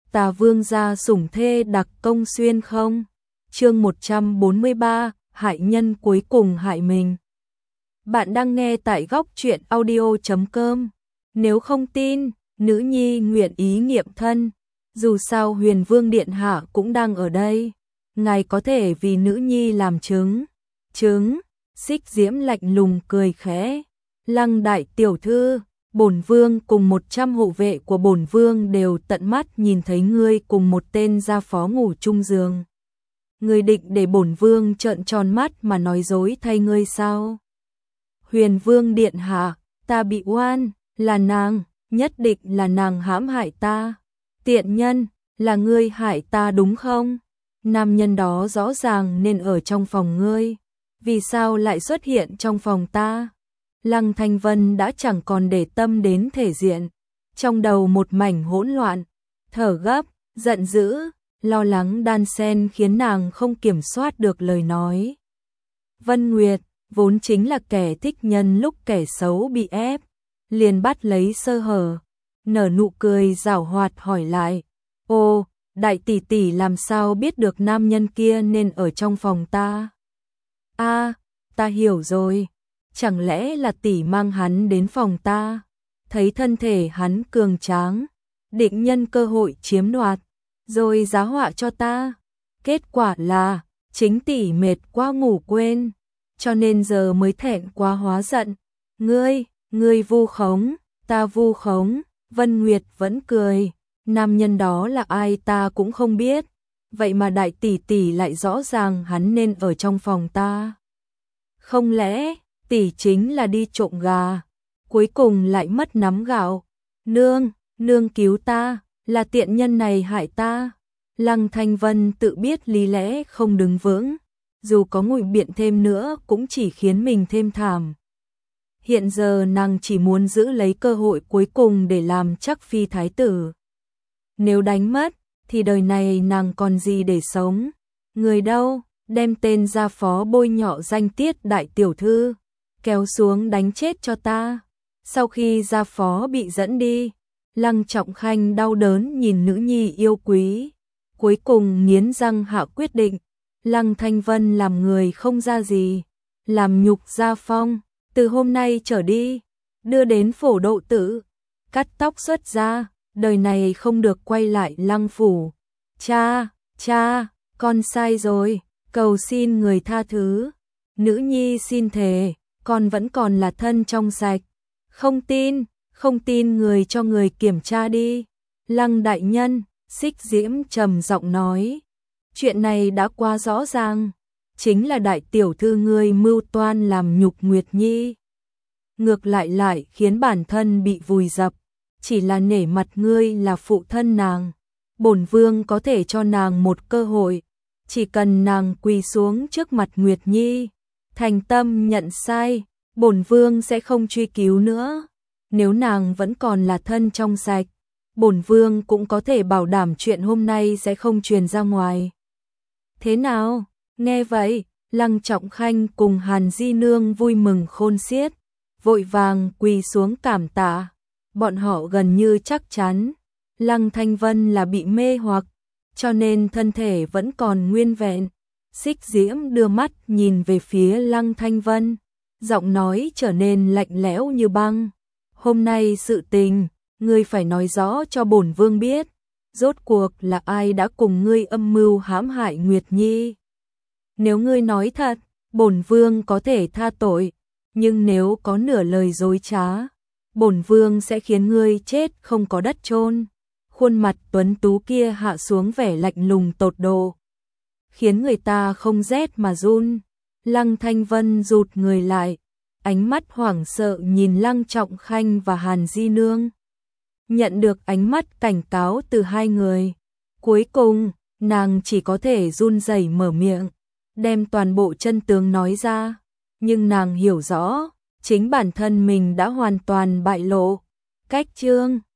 Tà Vương gia sủng thê đặc công xuyên không? Chương 143, hại nhân cuối cùng hại mình. Bạn đang nghe tại góc truyện audio.com. Nếu không tin, nữ nhi nguyện ý nghiệm thân. Dù sao Huyền Vương Điện Hạ cũng đang ở đây. Ngài có thể vì nữ nhi làm chứng. Chứng, Xích Diễm lạnh lùng cười khẽ. Lăng đại tiểu thư, bổn vương cùng 100 hộ vệ của bổn vương đều tận mắt nhìn thấy ngươi cùng một tên gia phó ngủ chung giường. Ngươi định để bổn vương trợn tròn mắt mà nói dối thay ngươi sao? Huyền Vương Điện Hạ, ta bị oan, là nàng, nhất định là nàng hãm hại ta. Tiện nhân, là ngươi hại ta đúng không? Nam nhân đó rõ ràng nên ở trong phòng ngươi, vì sao lại xuất hiện trong phòng ta? Lăng Thanh Vân đã chẳng còn để tâm đến thể diện, trong đầu một mảnh hỗn loạn, thở gấp, giận dữ, lo lắng đan xen khiến nàng không kiểm soát được lời nói. Vân Nguyệt vốn chính là kẻ thích nhân lúc kẻ xấu bị ép, liền bắt lấy sơ hở, nở nụ cười giảo hoạt hỏi lại: "Ô, đại tỷ tỷ làm sao biết được nam nhân kia nên ở trong phòng ta?" "A, ta hiểu rồi, chẳng lẽ là tỷ mang hắn đến phòng ta, thấy thân thể hắn cường tráng, định nhân cơ hội chiếm đoạt, rồi giá họa cho ta. Kết quả là chính tỷ mệt quá ngủ quên, cho nên giờ mới thẹn quá hóa giận. Ngươi vu khống, ta vu khống." Vân Nguyệt vẫn cười, nam nhân đó là ai ta cũng không biết, vậy mà đại tỷ tỷ lại rõ ràng hắn nên ở trong phòng ta. Không lẽ tỷ chính là đi trộm gà, cuối cùng lại mất nắm gạo? Nương cứu ta, là tiện nhân này hại ta. Lăng Thanh Vân tự biết lý lẽ không đứng vững, dù có ngụy biện thêm nữa cũng chỉ khiến mình thêm thảm. Hiện giờ nàng chỉ muốn giữ lấy cơ hội cuối cùng để làm chắc phi thái tử. Nếu đánh mất, thì đời này nàng còn gì để sống? Người đâu, đem tên gia phó bôi nhọ danh tiết đại tiểu thư, kéo xuống đánh chết cho ta. Sau khi gia phó bị dẫn đi, Lăng Trọng Khanh đau đớn nhìn nữ nhi yêu quý, cuối cùng nghiến răng hạ quyết định, Lăng Thanh Vân làm người không ra gì, làm nhục gia phong, từ hôm nay trở đi, đưa đến phổ độ tử, cắt tóc xuất gia, đời này không được quay lại Lăng phủ. Cha, con sai rồi, cầu xin người tha thứ. Nữ nhi xin thề, con vẫn còn là thân trong sạch. Không tin người cho người kiểm tra đi. Lăng đại nhân, Xích Diễm trầm giọng nói, chuyện này đã quá rõ ràng, chính là đại tiểu thư ngươi mưu toan làm nhục Nguyệt Nhi. Ngược lại khiến bản thân bị vùi dập, chỉ là nể mặt ngươi là phụ thân nàng, bổn vương có thể cho nàng một cơ hội, chỉ cần nàng quỳ xuống trước mặt Nguyệt Nhi, thành tâm nhận sai, bổn vương sẽ không truy cứu nữa. Nếu nàng vẫn còn là thân trong sạch, bổn vương cũng có thể bảo đảm chuyện hôm nay sẽ không truyền ra ngoài. Thế nào? Nghe vậy, Lăng Trọng Khanh cùng Hàn Di Nương vui mừng khôn xiết, vội vàng quỳ xuống cảm tạ. Bọn họ gần như chắc chắn Lăng Thanh Vân là bị mê hoặc, cho nên thân thể vẫn còn nguyên vẹn. Xích Diễm đưa mắt nhìn về phía Lăng Thanh Vân, giọng nói trở nên lạnh lẽo như băng. Hôm nay sự tình, ngươi phải nói rõ cho bổn vương biết, rốt cuộc là ai đã cùng ngươi âm mưu hãm hại Nguyệt Nhi. Nếu ngươi nói thật, bổn vương có thể tha tội, nhưng nếu có nửa lời dối trá, bổn vương sẽ khiến ngươi chết không có đất chôn. Khuôn mặt tuấn tú kia hạ xuống vẻ lạnh lùng tột độ, khiến người ta không rét mà run. Lăng Thanh Vân rụt người lại, ánh mắt hoảng sợ nhìn Lăng Trọng Khanh và Hàn Di Nương. Nhận được ánh mắt cảnh cáo từ hai người, cuối cùng nàng chỉ có thể run rẩy mở miệng, đem toàn bộ chân tướng nói ra, nhưng nàng hiểu rõ, chính bản thân mình đã hoàn toàn bại lộ. Cách chương